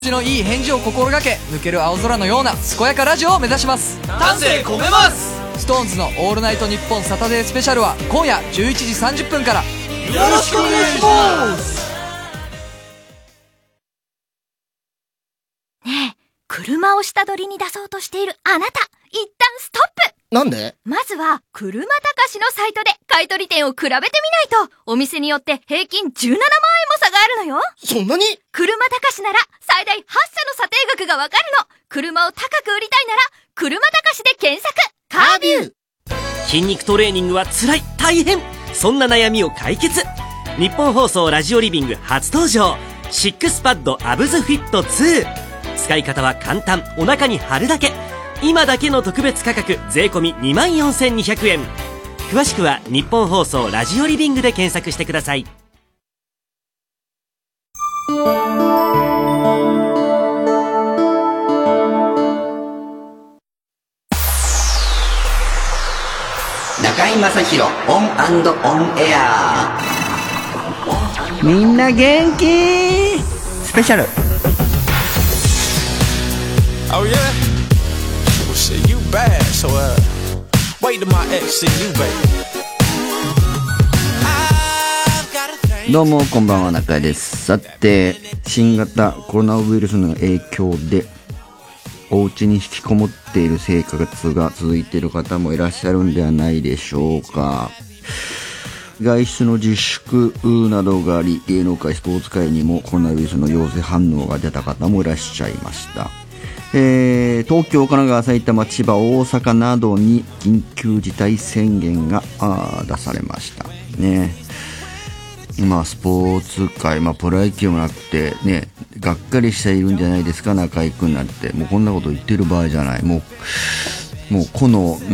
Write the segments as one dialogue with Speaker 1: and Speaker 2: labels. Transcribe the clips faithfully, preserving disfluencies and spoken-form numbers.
Speaker 1: のいい返事を心がけ、抜ける青空のような健やかラジオを目指します。
Speaker 2: 丹精込めます。
Speaker 1: ストーンズのオールナイトニッポンサタデースペシャルは今夜じゅういちじさんじゅっぷんから。よ
Speaker 2: ろしくお願いします。
Speaker 3: ねえ、車を下取りに出そうとしているあなた、一旦ストップ。
Speaker 4: なんで？
Speaker 3: まずは車高しのサイトで買取店を比べてみないと、お店によって平均じゅうななまんえんも差があるのよ。
Speaker 4: そんなに？
Speaker 3: 車高しなら最大はっしゃの査定額がわかるの。車を高く売りたいなら車高しで検索。
Speaker 4: カービュー。
Speaker 5: 筋肉トレーニングは辛い、大変、そんな悩みを解決。日本放送ラジオリビング初登場、シックスパッドアブズフィットツー。使い方は簡単、お腹に貼るだけ。今だけの特別価格税込 にまんよんせんにひゃくえん。詳しくは日本放送ラジオリビングで検索してください。
Speaker 6: 中井正広オン&オンエア。
Speaker 7: みんな元気スペシャル。
Speaker 2: Oh yeah? Well shit, you bad, so uh wait till my ex see you, baby.
Speaker 7: どうもこんばんは、中井です。さて、新型コロナウイルスの影響でお家に引きこもっている生活が続いている方もいらっしゃるんではないでしょうか。外出の自粛などがあり、芸能界スポーツ界にもコロナウイルスの陽性反応が出た方もいらっしゃいました。えー、東京、神奈川、埼玉、千葉、大阪などに緊急事態宣言が出されましたね。まあスポーツ界、まあプロ野球もなくてね、がっかりしているんじゃないですか、中居君なんて。もうこんなこと言ってる場合じゃない。もうもうこの、うん、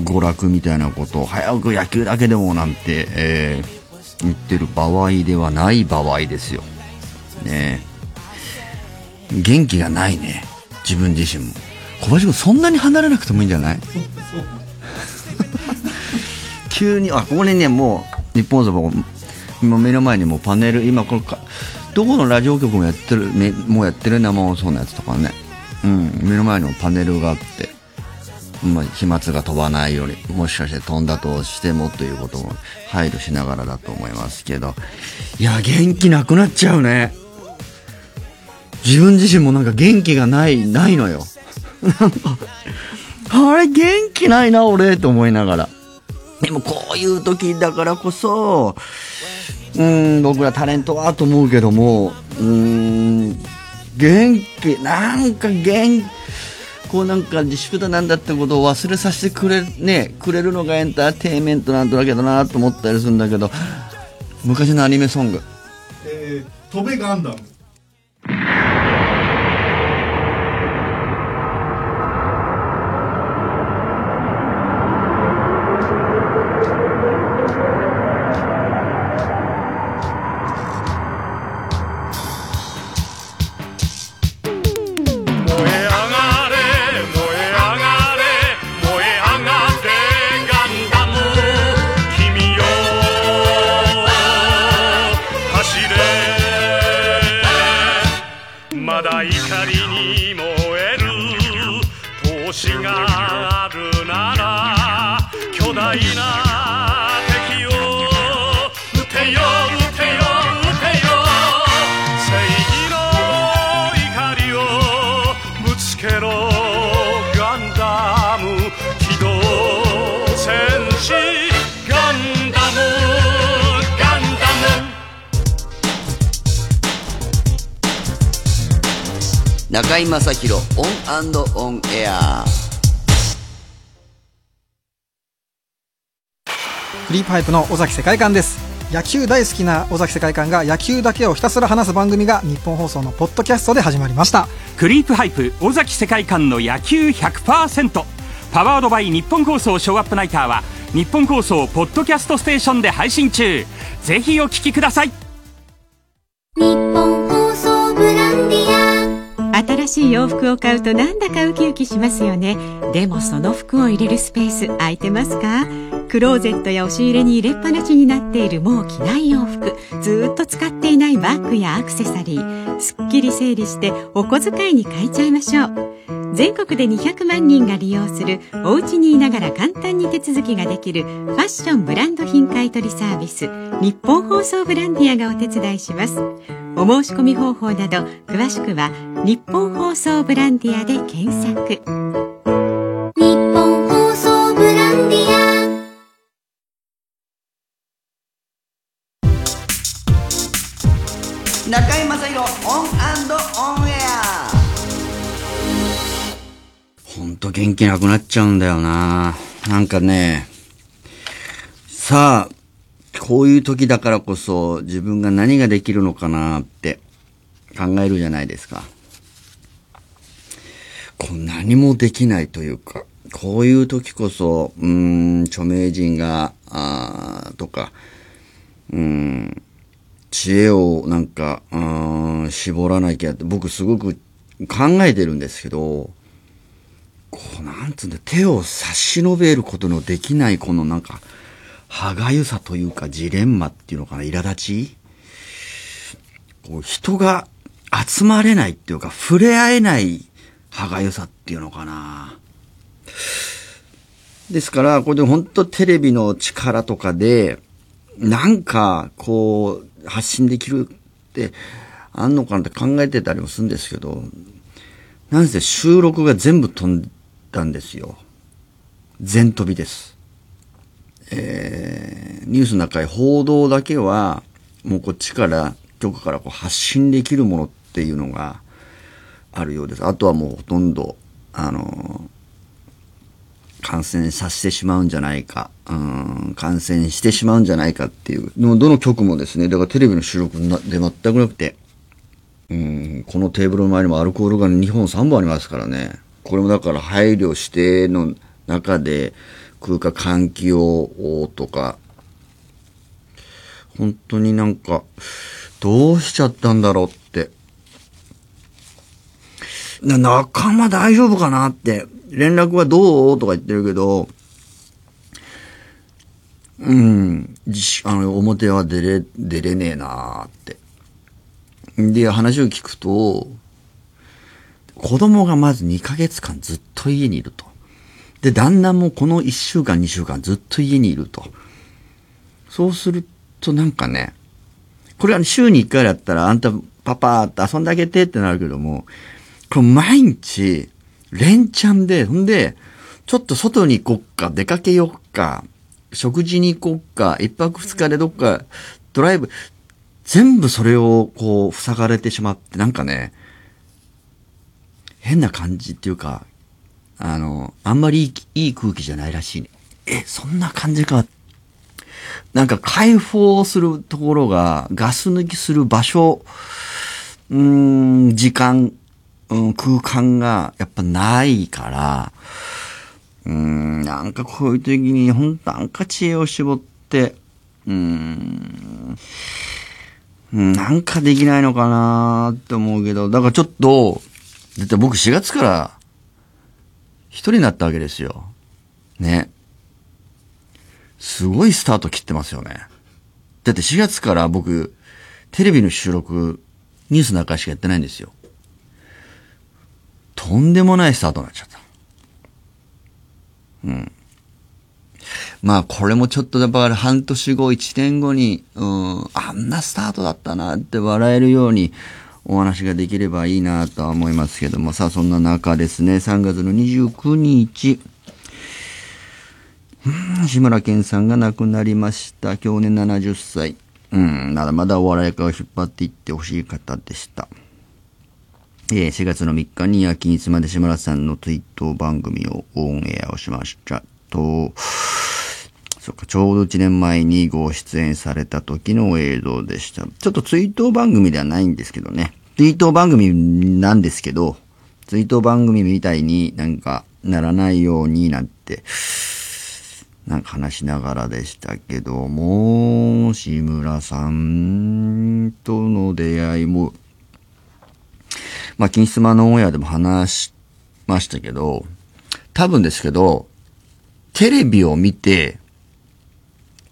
Speaker 7: 娯楽みたいなことを早く野球だけでもなんて、えー、言ってる場合ではない場合ですよね。元気がないね、自分自身も。小林君そんなに離れなくてもいいんじゃない？急に、あ、ここにね、もう日本放送今目の前にもうパネル、今これかどこのラジオ局もやってる、もうやってる生放送のやつとかね、うん、目の前にもパネルがあって、まあ、飛沫が飛ばないように、もしかして飛んだとしてもということも配慮しながらだと思いますけど、いや元気なくなっちゃうね。自分自身もなんか元気がないないのよ。なんかあれ元気ないな俺と思いながら。でもこういう時だからこそ、うーん、僕らタレントはと思うけども、うーん、元気、なんか元気、こうなんか自粛だなんだってことを忘れさせてくれる、ね、くれるのがエンターテインメントなんだけどなと思ったりするんだけど、昔のアニメソング。
Speaker 8: えー、飛べガンダム。
Speaker 6: 中井正広オン&オンエア。
Speaker 9: クリープハイプの尾崎世界観です。野球大好きな尾崎世界観が野球だけをひたすら話す番組が日本放送のポッドキャストで始まりました。
Speaker 10: クリープハイプ尾崎世界観の野球 ひゃくパーセント パワードバイ日本放送ショーアップナイターは日本放送ポッドキャストステーションで配信中。ぜひお聞きください。
Speaker 11: 日本放送ブランディア。新しい洋服を買うとなんだかウキウキしますよね。でもその服を入れるスペース空いてますか？ クローゼットや押し入れに入れっぱなしになっているもう着ない洋服、ずーっと使っていないバッグやアクセサリー、すっきり整理してお小遣いに変えちゃいましょう。全国でにひゃくまんにんが利用するお家にいながら簡単に手続きができるファッションブランド品買取サービス、日本放送ブランディアがお手伝いします。お申し込み方法など詳しくは日本放送ブランディアで検索。
Speaker 12: 日本放送ブランディア。
Speaker 6: 中居正広オン&オンエア。
Speaker 7: ほんと元気なくなっちゃうんだよな。なんかね、さあ、こういう時だからこそ自分が何ができるのかなって考えるじゃないですか。こう何もできないというか、こういう時こそ、うーん、著名人が、あーとか、うーん、知恵をなんか、うーん、絞らなきゃって僕すごく考えてるんですけど、こうなんつうんだ、手を差し伸べることのできないこのなんか歯がゆさというかジレンマっていうのかな、苛立ち、こう人が集まれないっていうか触れ合えない歯がゆさっていうのかな。ですからこれで本当テレビの力とかでなんかこう発信できるってあんのかなって考えてたりもするんですけど、なんせ収録が全部飛んたんですよ。全飛びです。えー、ニュースの中で報道だけはもうこっちから局からこう発信できるものっていうのがあるようです。あとはもうほとんどあの感染させてしまうんじゃないか、うん、感染してしまうんじゃないかっていう。でもどの局もですね、だからテレビの収録で全くなくて、うん、このテーブルの前にもアルコールがにほんさんぼんありますからね。これもだから配慮しての中で空間換気をとか、本当になんかどうしちゃったんだろうって。な仲間大丈夫かなって連絡はどうとか言ってるけど、うん、あの表は出れ出れねえなーって。で話を聞くと、子供がまずにかげつかんずっと家にいると。で、旦那もこのいっしゅうかんにしゅうかんずっと家にいると。そうするとなんかね、これは週にいっかいだったらあんたパパって遊んであげてってなるけども、これ毎日連チャンで、ほんでちょっと外に行こっか、出かけよっか、食事に行こっか、一泊二日でどっかドライブ、全部それをこう塞がれてしまって、なんかね、変な感じっていうか、あの、あんまりいい、いい空気じゃないらしいね。え、そんな感じか。なんか解放するところが、ガス抜きする場所、うーん、時間、うん、空間がやっぱないから、うーん、なんかこういう時に、ほんとなんか知恵を絞って、うーん、なんかできないのかなーって思うけど、だからちょっと、だって僕しがつから一人になったわけですよ。ね。すごいスタート切ってますよね。だってしがつから僕、テレビの収録、ニュースの中しかやってないんですよ。とんでもないスタートになっちゃった。うん。まあこれもちょっとやっぱり半年後、一年後に、うん、あんなスタートだったなって笑えるようにお話ができればいいなとは思いますけども、さあそんな中ですね、さんがつのにじゅうくにち、うん、志村けんさんが亡くなりました。去年ななじゅっさい。うん、まだまだお笑い界を引っ張っていってほしい方でした。えー、しがつのみっかに夜勤いつまで志村さんの追悼番組をオンエアをしましたと、そっか、ちょうどいちねんまえにご出演された時の映像でした。ちょっと追悼番組ではないんですけどね。追悼番組なんですけど、追悼番組みたいになんかならないようになんて、なんか話しながらでしたけども、志村さんとの出会いも、まあ、金スマのオンエアでも話しましたけど、多分ですけど、テレビを見て、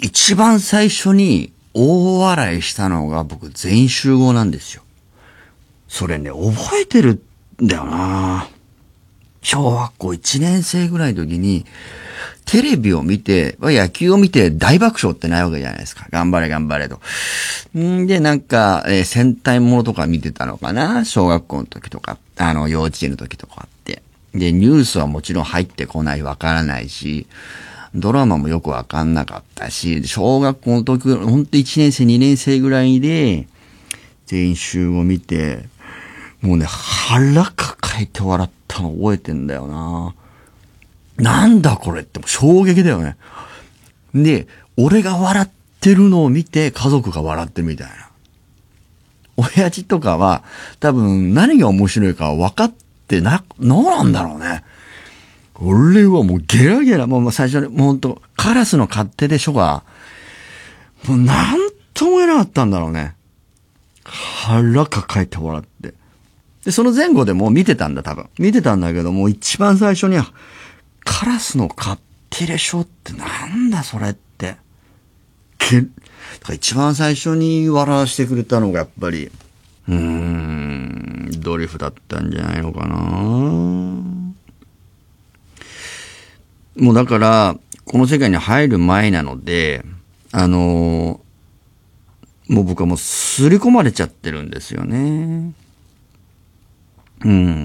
Speaker 7: 一番最初に大笑いしたのが僕全員集合なんですよ。それね、覚えてるんだよな。小学校いちねん生ぐらいの時に、テレビを見て、野球を見て大爆笑ってないわけじゃないですか。頑張れ頑張れと。んで、なんか、えー、戦隊ものとか見てたのかな、小学校の時とか、あの、幼稚園の時とかって。で、ニュースはもちろん入ってこない、わからないし、ドラマもよくわかんなかったし、小学校の時、ほんといちねん生、にねん生ぐらいで、全員集合見て、もうね、腹抱えて笑ったの覚えてんだよな。なんだこれって衝撃だよね。で、俺が笑ってるのを見て家族が笑ってるみたいな。親父とかは多分何が面白いか分かってな、どうなんだろうね。俺はもうゲラゲラ、もう最初にもうほんとカラスの勝手でしょが、もうなんとも言えなかったんだろうね。腹抱えて笑って。で、その前後でもう見てたんだ多分。見てたんだけども、一番最初には、カラスの勝手でしょってなんだそれって。け、だから一番最初に笑わせてくれたのがやっぱり、うーん、ドリフだったんじゃないのかな。もうだから、この世界に入る前なので、あのー、もう僕はもう刷り込まれちゃってるんですよね。うん。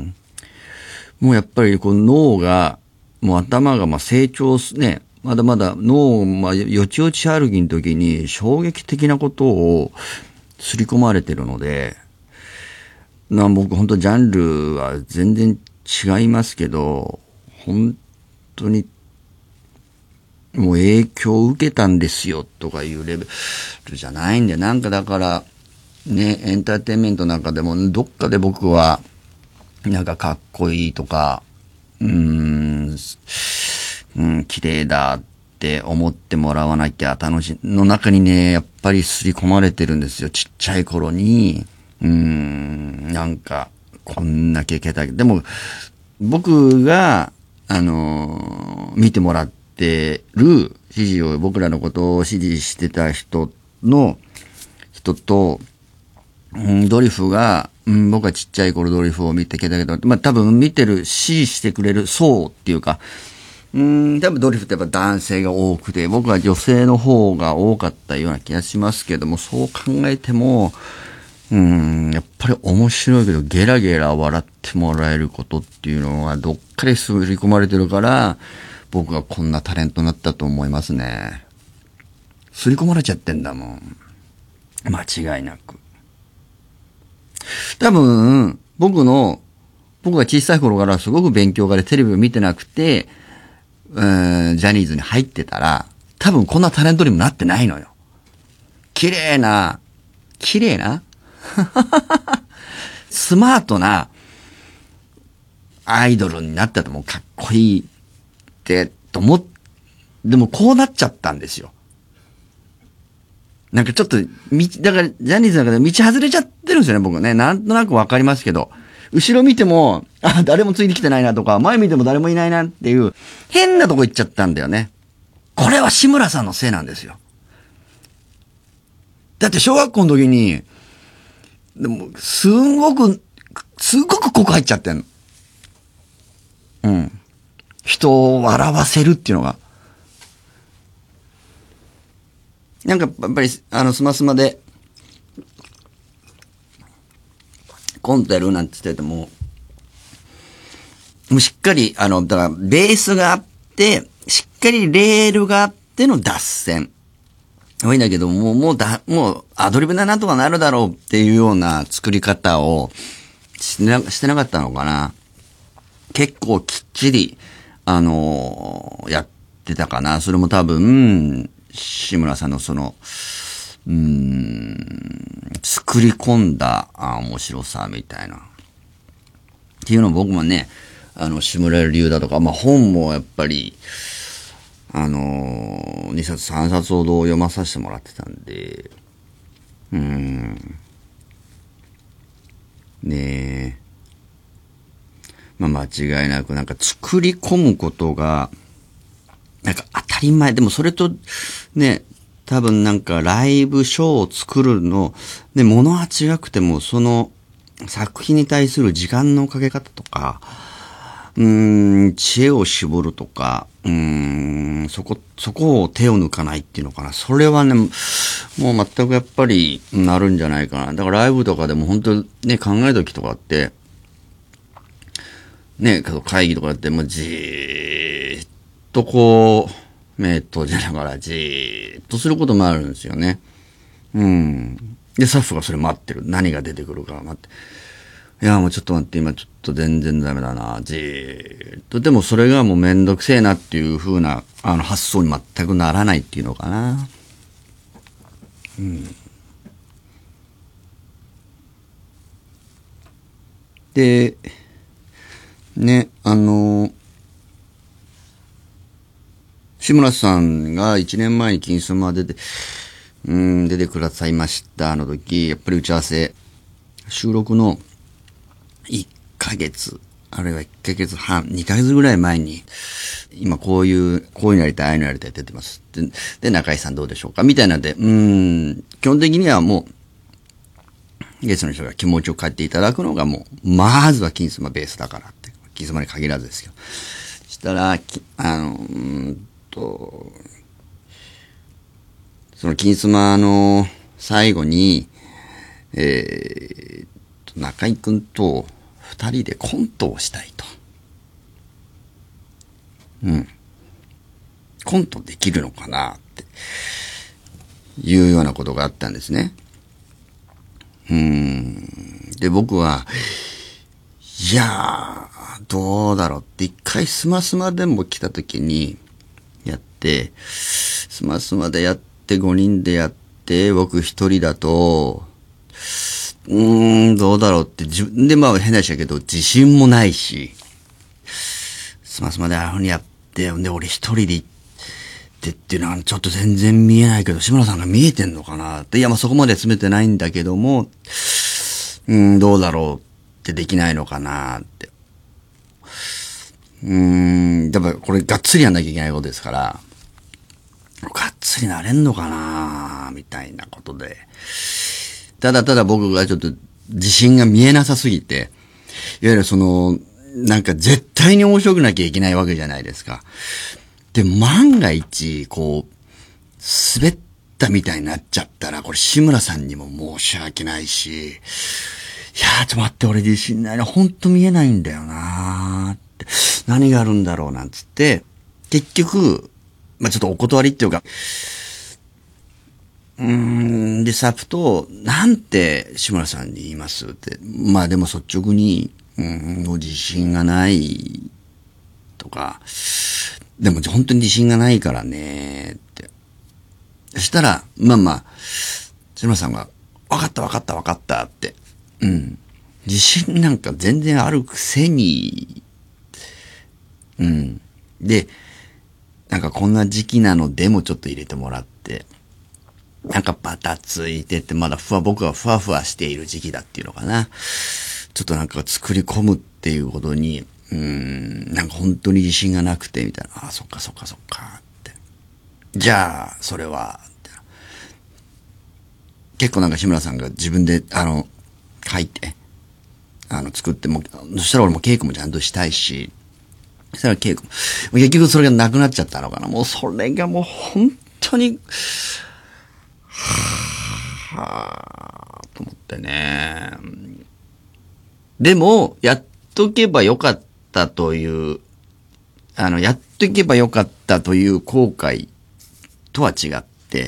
Speaker 7: もうやっぱりこの脳が、もう頭がまあ成長す、ね、まだまだ脳、まあ、よちよち歩きの時に衝撃的なことを刷り込まれてるので、な僕本当ジャンルは全然違いますけど、本当にもう影響を受けたんですよとかいうレベルじゃないんで、なんかだからね、エンターテインメントなんかでもどっかで僕はなんかかっこいいとか、うーん、うん、綺麗だって思ってもらわなきゃ楽しいの中にね、やっぱり刷り込まれてるんですよ。ちっちゃい頃に、うーん、なんか、こんな経験だけど、でも、僕が、あのー、見てもらってる、指示を、僕らのことを指示してた人の、人と、うん、ドリフが、うん、僕はちっちゃい頃ドリフを見てきたけど、まあ、多分見てる、支持してくれる層っていうか、うん、多分ドリフってやっぱ男性が多くて、僕は女性の方が多かったような気がしますけども、そう考えても、うん、やっぱり面白いけど、ゲラゲラ笑ってもらえることっていうのは、どっかで刷り込まれてるから、僕がこんなタレントになったと思いますね。刷り込まれちゃってんだもん。間違いなく。多分、僕の、僕が小さい頃からすごく勉強家でテレビを見てなくて、うーん、ジャニーズに入ってたら、多分こんなタレントにもなってないのよ。綺麗な、綺麗なスマートなアイドルになったともかっこいいってと思っ、でもこうなっちゃったんですよ。なんかちょっと、道、だから、ジャニーズの中で道外れちゃってるんですよね、僕ね。なんとなくわかりますけど。後ろ見ても、あ、誰もついてきてないなとか、前見ても誰もいないなっていう、変なとこ行っちゃったんだよね。これは志村さんのせいなんですよ。だって小学校の時に、でも、すんごく、すごくここ入っちゃってんの。うん。人を笑わせるっていうのが。なんか、やっぱり、あの、スマスマで、コントやるなんて言ってても、もうしっかり、あの、だから、ベースがあって、しっかりレールがあっての脱線。多いんだけど、もう、もうだ、もう、アドリブでなんとかなるだろうっていうような作り方をしてな、してなかったのかな。結構きっちり、あのー、やってたかな。それも多分、志村さんのその、うーん、作り込んだあ面白さみたいな。っていうのを僕もね、あの、志村流だとか、まあ本もやっぱり、あのー、にさつさんさつほど読まさせてもらってたんで、うーん。ねえ。まあ間違いなくなんか作り込むことが、なんか当たり前。でもそれと、ね、 多分なんかライブショーを作るの、で、物は違くても、その作品に対する時間のかけ方とか、うーん、知恵を絞るとか、うーん、そこ、そこを手を抜かないっていうのかな。それはね、もう全くやっぱりなるんじゃないかな。だからライブとかでも本当ね、考え時とかって、ね、会議とかってもうじーっとこう、目閉じながらじーっとすることもあるんですよね。うん。で、スタッフがそれ待ってる。何が出てくるか待って。いや、もうちょっと待って、今ちょっと全然ダメだな、じーっと。でもそれがもうめんどくせえなっていう風な、あの、発想に全くならないっていうのかな。うん。で、ね、あの、志村さんが一年前に金スマ出て、うん、出てくださいましたあの時、やっぱり打ち合わせ、収録のいっかげつ、あるいはいっかげつはん、にかげつぐらい前に、今こういう、こういうのやりたい、ああいうのやりたいって言ってます。で、で中井さんどうでしょうかみたいなんで、うーん、基本的にはもう、ゲストの人が気持ちを変えていただくのがもう、まずは金スマベースだからって、金スマに限らずですよ。したら、あの、うんと、その金スマの最後に、えー、中井くんと二人でコントをしたいと。うん。コントできるのかなっていうようなことがあったんですね。うーん。で、僕は、いやー、どうだろうって、一回スマスマでも来た時にやって、スマスマでやってごにんでやって、僕一人だと、うーん、どうだろうって自分でまあ変なしだけど、自信もないし、スマスマでああいうふうにやって、で、俺一人で行ってっていうのはちょっと全然見えないけど、志村さんが見えてんのかなって、いやまあそこまで詰めてないんだけども、うーん、どうだろうってできないのかなって。うーん、やっぱこれがっつりやんなきゃいけないことですから、がっつりなれんのかなみたいなことで。ただただ僕がちょっと自信が見えなさすぎて、いわゆるその、なんか絶対に面白くなきゃいけないわけじゃないですか。で、万が一、こう、滑ったみたいになっちゃったら、これ志村さんにも申し訳ないし、いやーちょっと待って、俺自信ないな、ほんと見えないんだよなーって、何があるんだろうなんつって、結局、まあ、ちょっとお断りっていうか、うーん、で、サプと、なんて志村さんに言いますって。まあでも率直に、うん、もう自信がないとか、でも本当に自信がないからねって。そしたら、まあまあ、志村さんが、わかったわかったわかったって。うん。自信なんか全然あるくせに、うん。で、なんかこんな時期なのでもちょっと入れてもらって、なんかバタついてて、まだふわ、僕はふわふわしている時期だっていうのかな。ちょっとなんか作り込むっていうことに、うーん、なんか本当に自信がなくて、みたいな。ああ、そっかそっかそっか、って。じゃあ、それは、って結構なんか志村さんが自分で、あの、書いて、あの、作っても、そしたら俺も稽古もちゃんとしたいし、そしたら稽古も、結局それがなくなっちゃったのかな。もうそれがもう本当に、はぁ、と思ってね。でも、やっとけばよかったという、あの、やっとけばよかったという後悔とは違って、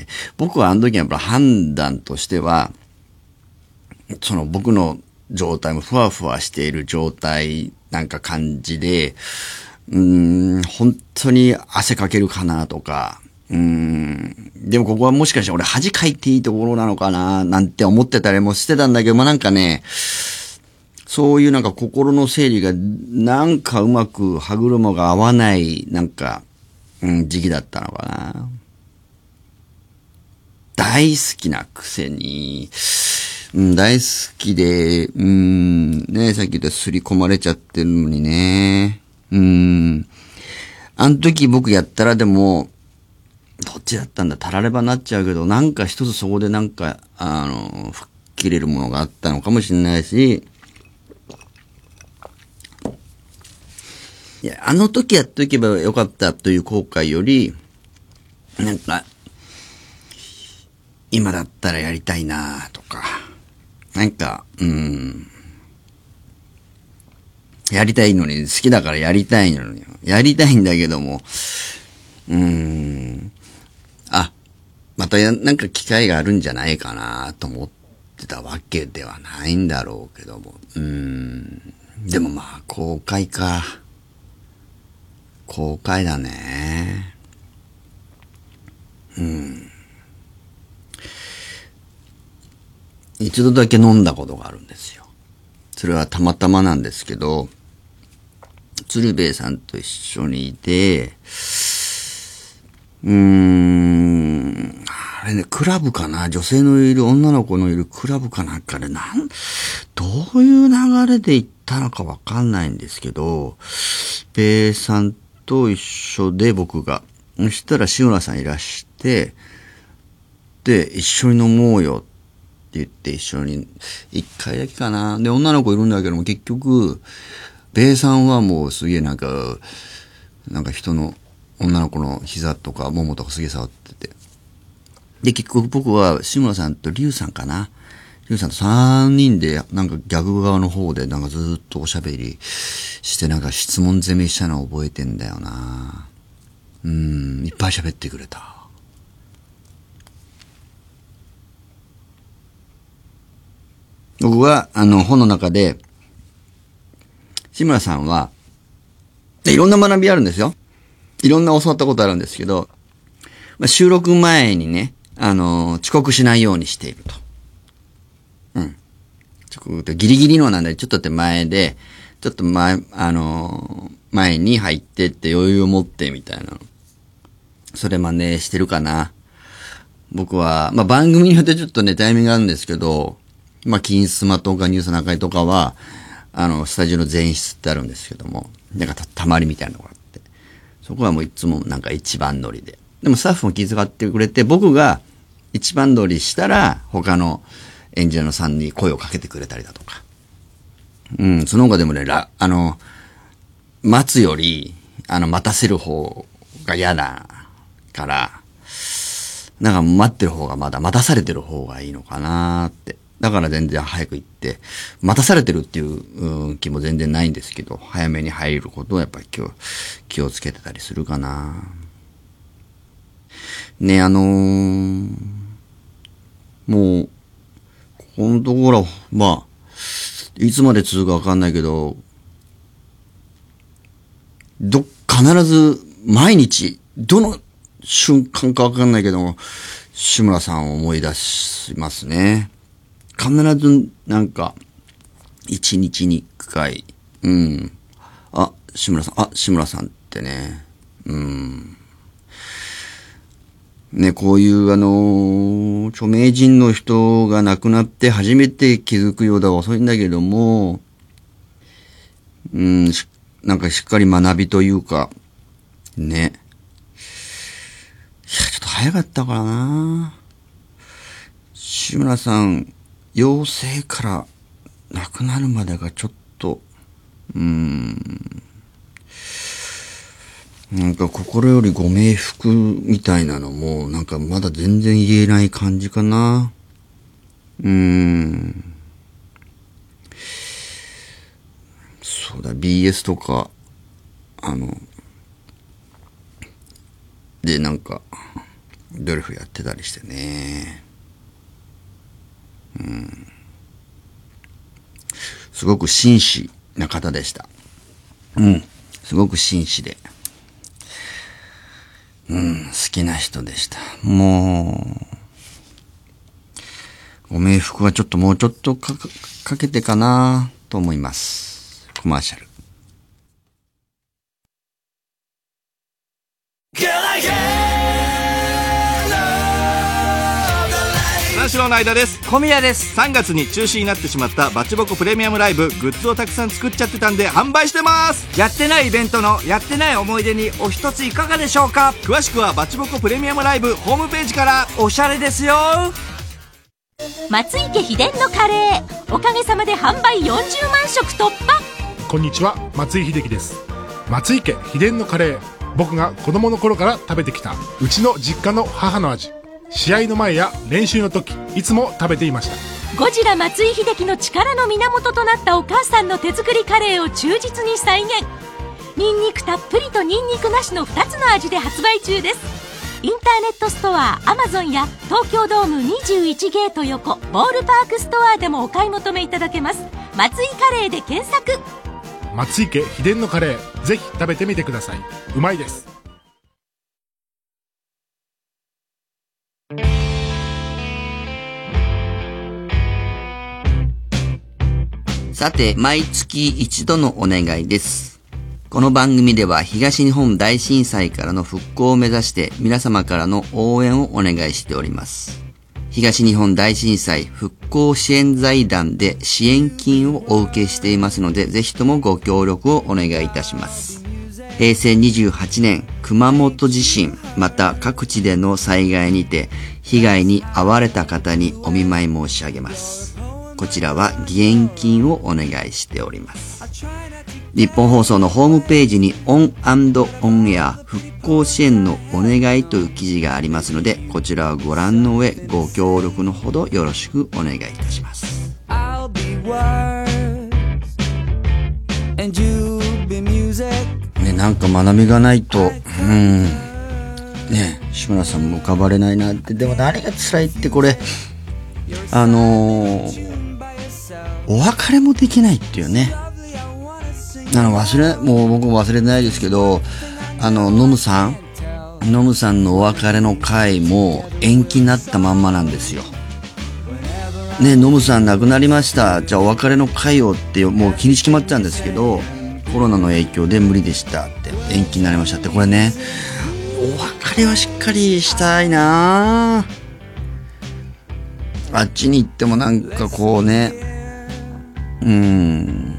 Speaker 7: 僕はあの時やっぱ判断としては、その僕の状態もふわふわしている状態なんか感じで、うーん、本当に汗かけるかなとか、うーん。でもここはもしかして俺恥かいていいところなのかななんて思ってたりもしてたんだけど、まあ、なんかね、そういうなんか心の整理がなんかうまく歯車が合わないなんか、うん、時期だったのかな。大好きなくせに、うん、大好きで、うん、ね、さっき言った刷り込まれちゃってるのにね。うん。あの時僕やったらでも、 どっちだったんだ、たらればなっちゃうけど、なんか一つそこでなんか、あの、吹っ切れるものがあったのかもしれないし、いや、あの時やっておけばよかったという後悔より、なんか、今だったらやりたいなとか、なんか、うーん、やりたいのに、好きだからやりたいのに、やりたいんだけども、うーん、あ、またや、なんか機会があるんじゃないかなと思ってたわけではないんだろうけども、うーん、でもまあ、後悔か。後悔だね。うん。一度だけ飲んだことがあるんですよ。それはたまたまなんですけど、鶴瓶さんと一緒にいて、うーん、あれね、クラブかな、女性のいる、女の子のいるクラブかなんかで、なん、どういう流れで行ったのかわかんないんですけど、ベイさんと一緒で僕が、そしたら志村さんいらして、で、一緒に飲もうよって言って一緒に、一回だけかな。で、女の子いるんだけども、結局、ベイさんはもうすげえなんか、なんか人の、女の子の膝とかももとかすげえ触ってて。で、結局僕は志村さんとリュウさんかな。リュウさんと三人で、なんか逆側の方でなんかずっとおしゃべりしてなんか質問攻めしたのを覚えてんだよな。うーん、いっぱい喋ってくれた。僕は、あの、本の中で、志村さんは、いろんな学びあるんですよ。いろんな教わったことあるんですけど、まあ、収録前にね、あの、遅刻しないようにしていると。うん。遅刻ってギリギリのなんで、ちょっと手前で、ちょっと前、あの、前に入ってって余裕を持ってみたいなの。それ真似してるかな。僕は、まあ、番組によってちょっとね、タイミングがあるんですけど、まあ、金スマとかニュース中井とかは、あの、スタジオの前室ってあるんですけども、なんかた、たまりみたいなのがあって、そこはもういつもなんか一番乗りで。でもスタッフも気遣ってくれて、僕が一番乗りしたら、他の演者のさんに声をかけてくれたりだとか。うん、その他でもね、ら、あの、待つより、あの、待たせる方が嫌だから、なんか待ってる方がまだ、待たされてる方がいいのかなーって。だから全然早く行って、待たされてるっていう、うん、気も全然ないんですけど、早めに入ることをやっぱり気を、気をつけてたりするかな。ね、あのー、もう、ここのところ、まあ、いつまで続くかわかんないけど、ど、必ず、毎日、どの瞬間かわかんないけども、志村さんを思い出しますね。必ず、なんか、一日に一回、うん。あ、志村さん、あ、志村さんってね、うん。ね、こういうあの、著名人の人が亡くなって初めて気づくようだ遅いんだけども、うん、なんかしっかり学びというか、ね。いや、ちょっと早かったからな。志村さん、陽性から亡くなるまでがちょっと、うーん、なんか心よりご冥福みたいなのも、なんかまだ全然言えない感じかな。うーん。そうだ、ビーエス とか、あの、でなんか、ドリフやってたりしてね。うん。すごく紳士な方でした。うん。すごく紳士で。うん、好きな人でした。もう、ご冥福はちょっともうちょっとか、かけてかなと思います。コマーシャル。
Speaker 13: 三四郎の間です。
Speaker 1: 小宮です。
Speaker 13: さんがつに中止になってしまったバチボコプレミアムライブ、グッズをたくさん作っちゃってたんで販売してます。
Speaker 14: やってないイベントのやってない思い出にお一ついかがでしょうか。
Speaker 13: 詳しくはバチボコプレミアムライブホームページから。
Speaker 14: おしゃれですよ。
Speaker 15: 松池秘伝のカレー、おかげさまで販売よんじゅうまんしょく突破。
Speaker 16: こんにちは、松井秀喜です。松池秘伝のカレー、僕が子供の頃から食べてきたうちの実家の母の味。試合の前や練習の時、いつも食べていました。
Speaker 15: ゴジラ松井秀喜の力の源となったお母さんの手作りカレーを忠実に再現。ニンニクたっぷりとニンニクなしのふたつの味で発売中です。インターネットストアアマゾンや東京ドームにじゅういちゲート横ボールパークストアでもお買い求めいただけます。松井カレーで検索。
Speaker 16: 松池秘伝のカレー、ぜひ食べてみてください。うまいです。
Speaker 7: さて、毎月一度のお願いです。この番組では東日本大震災からの復興を目指して皆様からの応援をお願いしております。東日本大震災復興支援財団で支援金をお受けしていますので、ぜひともご協力をお願いいたします。へいせいにじゅうはちねん熊本地震また各地での災害にて被害に遭われた方にお見舞い申し上げます。こちらは義援金をお願いしております。日本放送のホームページにオン&オンエア復興支援のお願いという記事がありますので、こちらをご覧の上ご協力のほどよろしくお願いいたします。ね、なんか学びがないと、うん、ね、志村さんも浮かばれないなって。でも何が辛いってこれ、あのー、お別れもできないっていうね。あの忘れ、もう僕も忘れてないですけど、あの、ノムさん、ノムさんのお別れの会も延期になったまんまなんですよ。ね、ノムさん亡くなりました。じゃあお別れの会をってもう日にち決まっちゃうんですけど、コロナの影響で無理でしたって延期になりましたって、これね、お別れはしっかりしたいな。あっちに行ってもなんかこうね、うーん。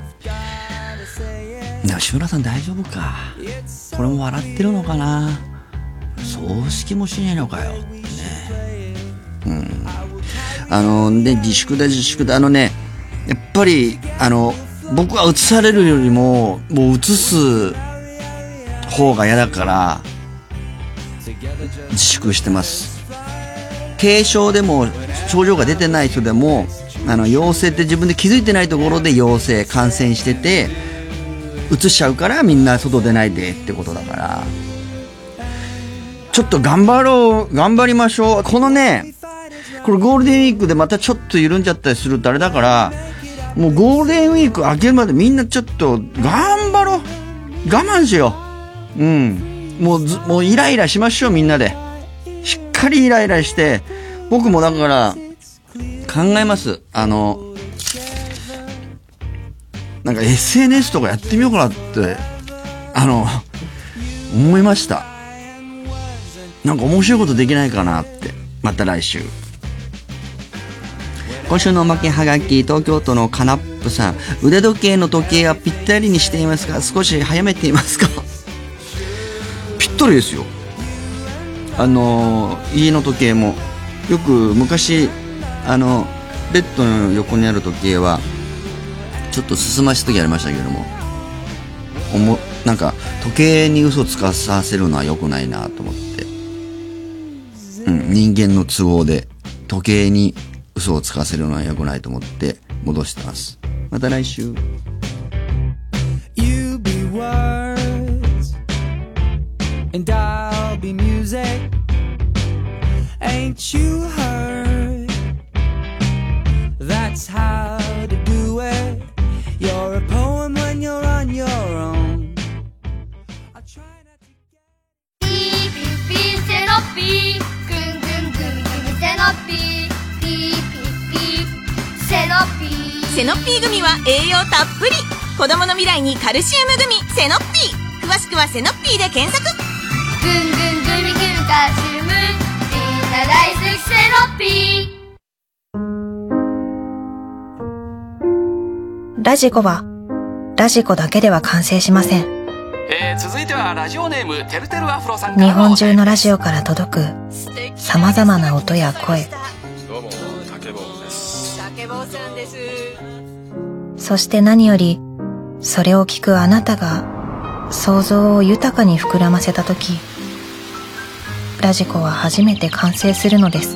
Speaker 7: でも志村さん大丈夫か。これも笑ってるのかな。葬式もしないのかよってね。うん。あのね、自粛だ自粛だ。あのね、やっぱりあの僕は移されるよりももう移す方が嫌だから自粛してます。軽症でも症状が出てない人でも、あの陽性って自分で気づいてないところで陽性感染してて移しちゃうから、みんな外出ないでってことだから、ちょっと頑張ろう、頑張りましょう。このね、これゴールデンウィークでまたちょっと緩んじゃったりするとあれだから、もうゴールデンウィーク明けるまでみんなちょっと頑張ろう、我慢しよう。うん、もうずもうイライラしましょう。みんなでしっかりイライラして、僕もだから考えます。あのなんか エスエヌエス とかやってみようかなってあの思いました。なんか面白いことできないかなって。また来週。今週のおまけはがき、東京都のカナップさん。腕時計の時計はぴったりにしていますか、少し早めていますか。ぴったりですよ。あの家の時計もよく昔あのベッドの横にある時計はちょっと進ました時ありましたけども、おもなんか時計に嘘つかさせるのは良くないなと思って、うん、人間の都合で時計に嘘をつかせるのは良くないと思って戻してます。また来週。You be words and I'll be music. Ain't you heard? That's how to do it.You're a poem when you're on your own.
Speaker 3: Beep beep beep セノピー、ぐんぐんぐんぐんセノピー、ビーピーピーセノピー。
Speaker 15: セノピーグミは栄養たっぷり。子供の未来にカルシウムグミセノピー。詳しくはセノピーで検索。
Speaker 3: ぐんぐんグミグミカルシウム、みんな大好きセノピー。
Speaker 17: ラジコはラジコだけでは完成しません。
Speaker 18: えー、続いてはラジオネームてるてるアフロさんから
Speaker 17: 日本中のラジオから届く様々な音や声、
Speaker 18: どうも竹坊です竹坊さんです。
Speaker 17: そして何よりそれを聞くあなたが想像を豊かに膨らませたとき、ラジコは初めて完成するのです。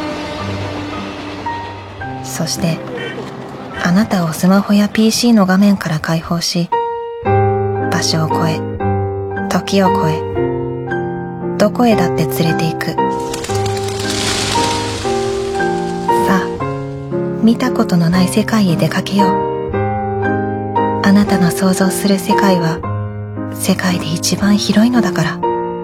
Speaker 17: そしてあなたをスマホや ピーシー の画面から解放し、場所を超え時を超えどこへだって連れて行く。さあ、見たことのない世界へ出かけよう。あなたの想像する世界は世界で一番広いのだから。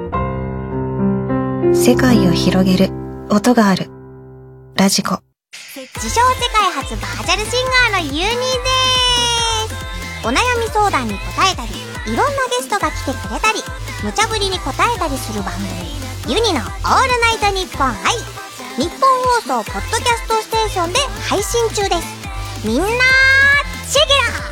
Speaker 17: 世界を広げる音があるラジコ。
Speaker 19: 自称世界初バーチャルシンガーのユニです。お悩み相談に答えたり、いろんなゲストが来てくれたり、無茶ぶりに答えたりする番組、ユニのオールナイトニッポン愛。日本放送ポッドキャストステーションで配信中です。みんなチェケラ